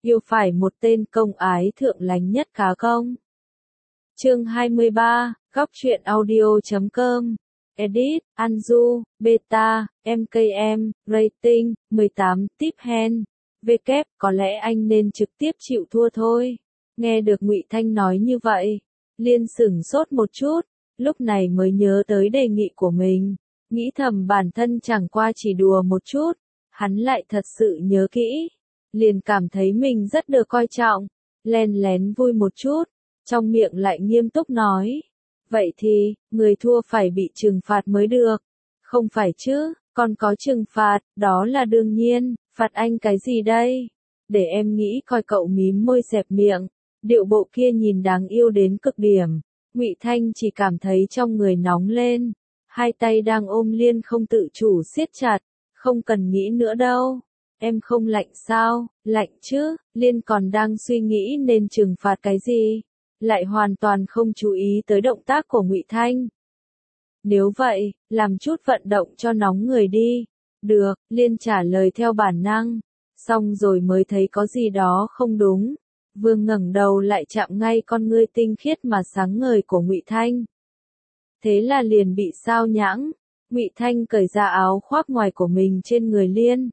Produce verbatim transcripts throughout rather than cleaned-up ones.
yêu phải một tên công ái thượng lánh nhất cá công. Chương hai mươi ba, góc truyện audio chấm com. Edit, Anju, Beta, em ca em, Rating, mười tám, Tip Hand. W, có lẽ anh nên trực tiếp chịu thua thôi. Nghe được Ngụy Thanh nói như vậy, Liên sửng sốt một chút, lúc này mới nhớ tới đề nghị của mình, nghĩ thầm bản thân chẳng qua chỉ đùa một chút, hắn lại thật sự nhớ kỹ, liền cảm thấy mình rất được coi trọng, len lén vui một chút, trong miệng lại nghiêm túc nói, vậy thì, người thua phải bị trừng phạt mới được, không phải chứ, còn có trừng phạt, đó là đương nhiên, phạt anh cái gì đây? Để em nghĩ coi. Cậu mím môi xẹp miệng, điệu bộ kia nhìn đáng yêu đến cực điểm. Ngụy Thanh chỉ cảm thấy trong người nóng lên, hai tay đang ôm Liên không tự chủ siết chặt, không cần nghĩ nữa đâu. Em không lạnh sao? Lạnh chứ, Liên còn đang suy nghĩ nên trừng phạt cái gì, lại hoàn toàn không chú ý tới động tác của Ngụy Thanh. Nếu vậy, làm chút vận động cho nóng người đi. Được, Liên trả lời theo bản năng, xong rồi mới thấy có gì đó không đúng. Vừa ngẩng đầu lại chạm ngay con ngươi tinh khiết mà sáng ngời của Ngụy Thanh. Thế là liền bị sao nhãng, Ngụy Thanh cởi ra áo khoác ngoài của mình trên người Liên.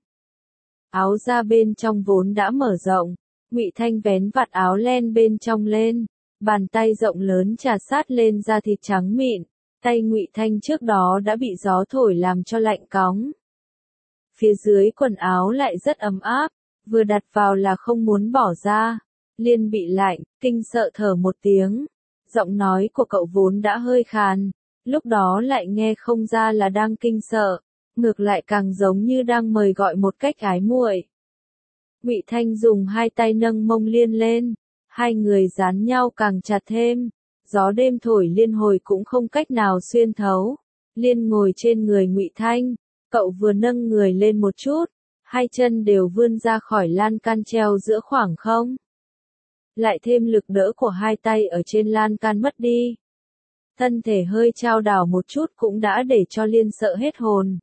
Áo da bên trong vốn đã mở rộng, Ngụy Thanh vén vạt áo len bên trong lên, bàn tay rộng lớn chà sát lên da thịt trắng mịn, tay Ngụy Thanh trước đó đã bị gió thổi làm cho lạnh cóng. Phía dưới quần áo lại rất ấm áp, vừa đặt vào là không muốn bỏ ra. Liên bị lạnh, kinh sợ thở một tiếng. Giọng nói của cậu vốn đã hơi khàn, lúc đó lại nghe không ra là đang kinh sợ, ngược lại càng giống như đang mời gọi một cách ái muội. Ngụy Thanh dùng hai tay nâng mông Liên lên, hai người dán nhau càng chặt thêm, gió đêm thổi liên hồi cũng không cách nào xuyên thấu. Liên ngồi trên người Ngụy Thanh, cậu vừa nâng người lên một chút, hai chân đều vươn ra khỏi lan can treo giữa khoảng không. Lại thêm lực đỡ của hai tay ở trên lan can mất đi. Thân thể hơi chao đảo một chút cũng đã để cho Liên sợ hết hồn.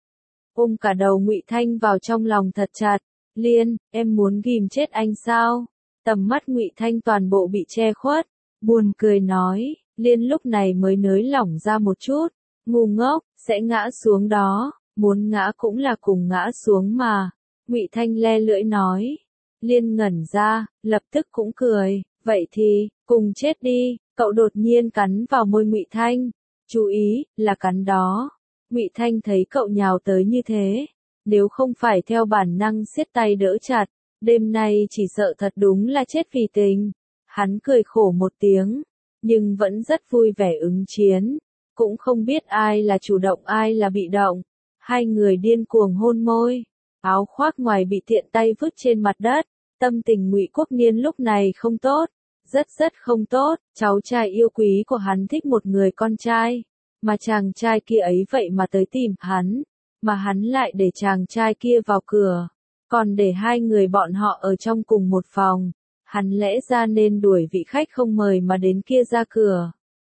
Ôm cả đầu Ngụy Thanh vào trong lòng thật chặt, Liên, em muốn ghim chết anh sao? Tầm mắt Ngụy Thanh toàn bộ bị che khuất, buồn cười nói, Liên lúc này mới nới lỏng ra một chút, ngu ngốc, sẽ ngã xuống đó, muốn ngã cũng là cùng ngã xuống mà. Ngụy Thanh le lưỡi nói. Liên ngẩn ra, lập tức cũng cười, vậy thì, cùng chết đi. Cậu đột nhiên cắn vào môi Ngụy Thanh, chú ý, là cắn đó. Ngụy Thanh thấy cậu nhào tới như thế, nếu không phải theo bản năng siết tay đỡ chặt, đêm nay chỉ sợ thật đúng là chết vì tình. Hắn cười khổ một tiếng, nhưng vẫn rất vui vẻ ứng chiến, cũng không biết ai là chủ động ai là bị động. Hai người điên cuồng hôn môi, áo khoác ngoài bị tiện tay vứt trên mặt đất. Tâm tình Ngụy Quốc Niên lúc này không tốt, rất rất không tốt, cháu trai yêu quý của hắn thích một người con trai, mà chàng trai kia ấy vậy mà tới tìm hắn, mà hắn lại để chàng trai kia vào cửa, còn để hai người bọn họ ở trong cùng một phòng, hắn lẽ ra nên đuổi vị khách không mời mà đến kia ra cửa.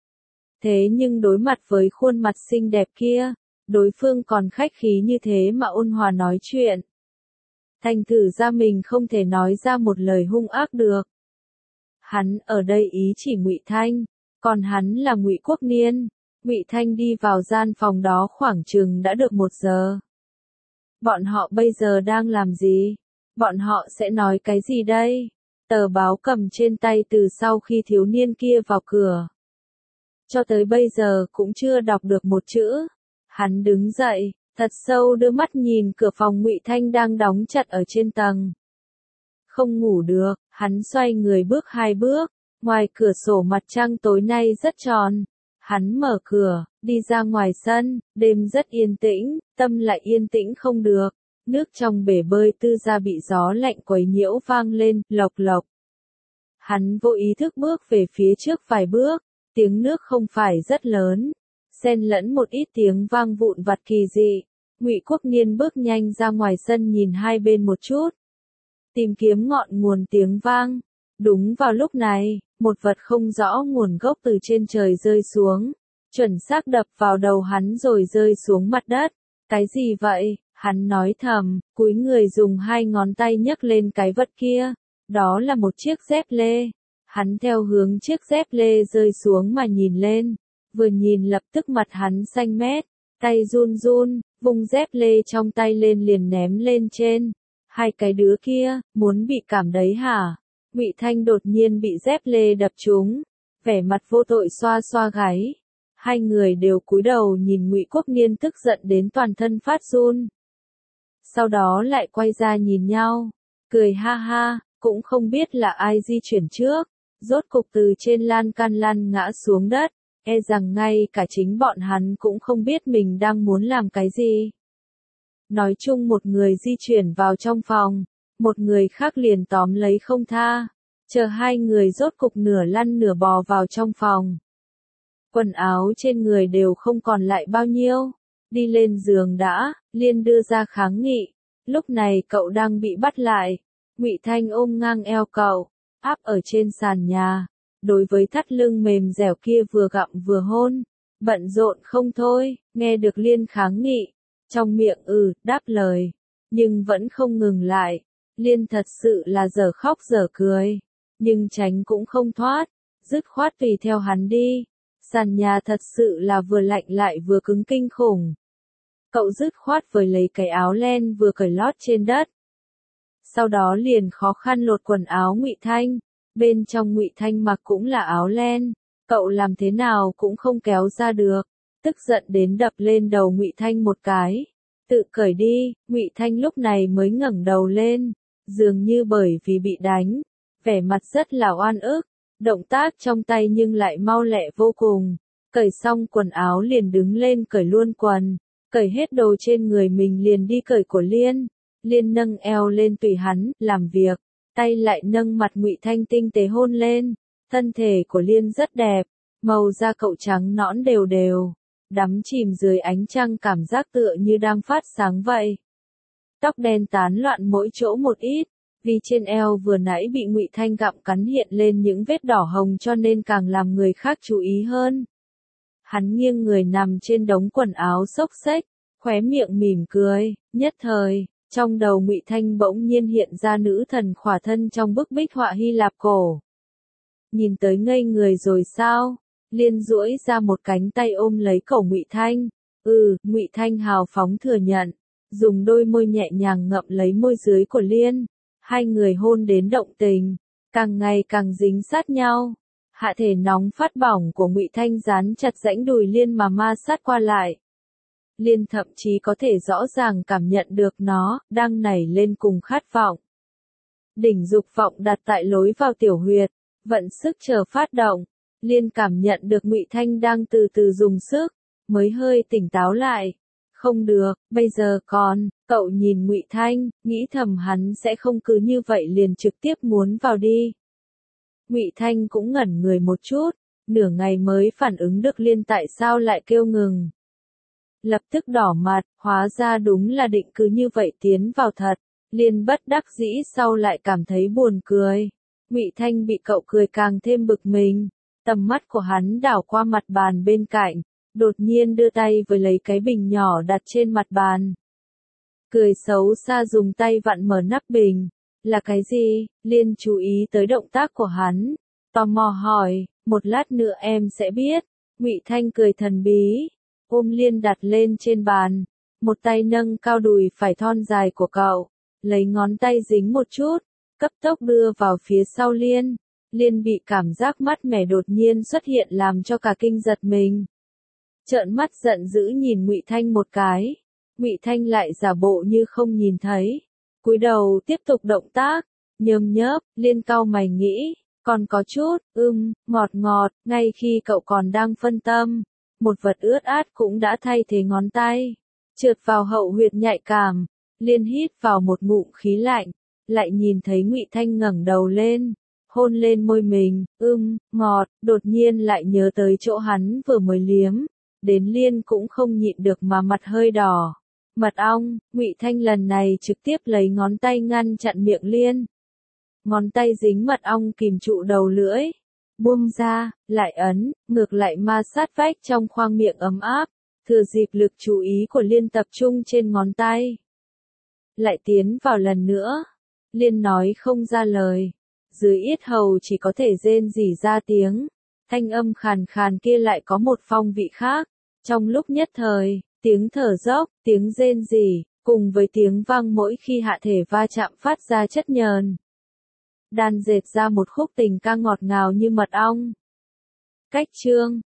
Thế nhưng đối mặt với khuôn mặt xinh đẹp kia, đối phương còn khách khí như thế mà ôn hòa nói chuyện. Thành thử ra mình không thể nói ra một lời hung ác được. Hắn ở đây ý chỉ Ngụy Thanh, còn hắn là Ngụy Quốc Niên. Ngụy Thanh đi vào gian phòng đó khoảng chừng đã được một giờ. Bọn họ bây giờ đang làm gì? Bọn họ sẽ nói cái gì đây? Tờ báo cầm trên tay từ sau khi thiếu niên kia vào cửa. Cho tới bây giờ cũng chưa đọc được một chữ. Hắn đứng dậy, thật sâu đưa mắt nhìn cửa phòng Ngụy Thanh đang đóng chặt ở trên tầng. Không ngủ được, hắn xoay người bước hai bước, ngoài cửa sổ mặt trăng tối nay rất tròn. Hắn mở cửa, đi ra ngoài sân, đêm rất yên tĩnh, tâm lại yên tĩnh không được. Nước trong bể bơi tư gia bị gió lạnh quấy nhiễu vang lên, lộc lộc. Hắn vô ý thức bước về phía trước vài bước, tiếng nước không phải rất lớn, xen lẫn một ít tiếng vang vụn vặt kỳ dị. Ngụy Quốc Niên bước nhanh ra ngoài sân nhìn hai bên một chút, tìm kiếm ngọn nguồn tiếng vang. Đúng vào lúc này, một vật không rõ nguồn gốc từ trên trời rơi xuống, chuẩn xác đập vào đầu hắn rồi rơi xuống mặt đất. Cái gì vậy? Hắn nói thầm, cúi người dùng hai ngón tay nhấc lên cái vật kia, Đó là một chiếc dép lê. Hắn theo hướng chiếc dép lê rơi xuống mà nhìn lên. Vừa nhìn lập tức mặt hắn xanh mét, tay run run, vung dép lê trong tay lên liền ném lên trên. Hai cái đứa kia, muốn bị cảm đấy hả? Ngụy Thanh đột nhiên bị dép lê đập trúng, vẻ mặt vô tội xoa xoa gáy. Hai người đều cúi đầu nhìn Ngụy Quốc Niên tức giận đến toàn thân phát run. Sau đó lại quay ra nhìn nhau, cười ha ha, cũng không biết là ai di chuyển trước, rốt cục từ trên lan can lăn ngã xuống đất, e rằng ngay cả chính bọn hắn cũng không biết mình đang muốn làm cái gì. Nói chung một người di chuyển vào trong phòng, một người khác liền tóm lấy không tha, chờ hai người rốt cục nửa lăn nửa bò vào trong phòng. Quần áo trên người đều không còn lại bao nhiêu, đi lên giường đã, Liên đưa ra kháng nghị, lúc này cậu đang bị bắt lại, Ngụy Thanh ôm ngang eo cậu, áp ở trên sàn nhà, đối với thắt lưng mềm dẻo kia vừa gặm vừa hôn, bận rộn không thôi, nghe được Liên kháng nghị, trong miệng ừ, đáp lời, nhưng vẫn không ngừng lại, Liên thật sự là dở khóc dở cười, nhưng tránh cũng không thoát, dứt khoát tùy theo hắn đi, sàn nhà thật sự là vừa lạnh lại vừa cứng kinh khủng. Cậu dứt khoát với lấy cái áo len vừa cởi lót trên đất. Sau đó liền khó khăn lột quần áo Ngụy Thanh, bên trong Ngụy Thanh mặc cũng là áo len, cậu làm thế nào cũng không kéo ra được, tức giận đến đập lên đầu Ngụy Thanh một cái. Tự cởi đi, Ngụy Thanh lúc này mới ngẩng đầu lên, dường như bởi vì bị đánh, vẻ mặt rất là oan ức, động tác trong tay nhưng lại mau lẹ vô cùng, cởi xong quần áo liền đứng lên cởi luôn quần, cởi hết đồ trên người mình liền đi cởi của Liên. Liên nâng eo lên tùy hắn, làm việc, tay lại nâng mặt Ngụy Thanh tinh tế hôn lên, thân thể của Liên rất đẹp, màu da cậu trắng nõn đều đều, đắm chìm dưới ánh trăng cảm giác tựa như đang phát sáng vậy. Tóc đen tán loạn mỗi chỗ một ít, vì trên eo vừa nãy bị Ngụy Thanh gặm cắn hiện lên những vết đỏ hồng cho nên càng làm người khác chú ý hơn. Hắn nghiêng người nằm trên đống quần áo xốc xếch, khóe miệng mỉm cười, nhất thời. Trong đầu Ngụy Thanh bỗng nhiên hiện ra nữ thần khỏa thân trong bức bích họa Hy Lạp cổ. Nhìn tới ngây người rồi sao? Liên duỗi ra một cánh tay ôm lấy cổ Ngụy Thanh. Ừ, Ngụy Thanh hào phóng thừa nhận, dùng đôi môi nhẹ nhàng ngậm lấy môi dưới của Liên. Hai người hôn đến động tình, càng ngày càng dính sát nhau. Hạ thể nóng phát bỏng của Ngụy Thanh dán chặt rãnh đùi Liên mà ma sát qua lại. Liên thậm chí có thể rõ ràng cảm nhận được nó, đang nảy lên cùng khát vọng. Đỉnh dục vọng đặt tại lối vào tiểu huyệt, vận sức chờ phát động, Liên cảm nhận được Ngụy Thanh đang từ từ dùng sức, mới hơi tỉnh táo lại. Không được, bây giờ còn, cậu nhìn Ngụy Thanh, nghĩ thầm hắn sẽ không cứ như vậy liền trực tiếp muốn vào đi. Ngụy Thanh cũng ngẩn người một chút, nửa ngày mới phản ứng được Liên tại sao lại kêu ngừng. Lập tức đỏ mặt, hóa ra đúng là định cứ như vậy tiến vào thật, Liên bất đắc dĩ sau lại cảm thấy buồn cười. Ngụy Thanh bị cậu cười càng thêm bực mình, tầm mắt của hắn đảo qua mặt bàn bên cạnh, đột nhiên đưa tay với lấy cái bình nhỏ đặt trên mặt bàn. Cười xấu xa dùng tay vặn mở nắp bình, là cái gì? Liên chú ý tới động tác của hắn, tò mò hỏi, một lát nữa em sẽ biết. Ngụy Thanh cười thần bí. Ôm Liên đặt lên trên bàn, một tay nâng cao đùi phải thon dài của cậu, lấy ngón tay dính một chút, cấp tốc đưa vào phía sau Liên. Liên bị cảm giác mát mẻ đột nhiên xuất hiện làm cho cả kinh giật mình. Trợn mắt giận dữ nhìn Ngụy Thanh một cái, Ngụy Thanh lại giả bộ như không nhìn thấy, cúi đầu tiếp tục động tác, nhớm nhớp, Liên cau mày nghĩ, còn có chút, ưm, ngọt ngọt, ngay khi cậu còn đang phân tâm. Một vật ướt át cũng đã thay thế ngón tay, trượt vào hậu huyệt nhạy cảm, Liên hít vào một ngụm khí lạnh, lại nhìn thấy Ngụy Thanh ngẩng đầu lên, hôn lên môi mình, ưm, ngọt, đột nhiên lại nhớ tới chỗ hắn vừa mới liếm, đến Liên cũng không nhịn được mà mặt hơi đỏ. Mật ong, Ngụy Thanh lần này trực tiếp lấy ngón tay ngăn chặn miệng Liên. Ngón tay dính mật ong kìm trụ đầu lưỡi. Buông ra, lại ấn, ngược lại ma sát vách trong khoang miệng ấm áp, thừa dịp lực chú ý của Liên tập trung trên ngón tay. Lại tiến vào lần nữa, Liên nói không ra lời, dưới yết hầu chỉ có thể rên rỉ ra tiếng, thanh âm khàn khàn kia lại có một phong vị khác. Trong lúc nhất thời, tiếng thở dốc, tiếng rên rỉ, cùng với tiếng vang mỗi khi hạ thể va chạm phát ra chất nhờn, đan dệt ra một khúc tình ca ngọt ngào như mật ong. Cách chương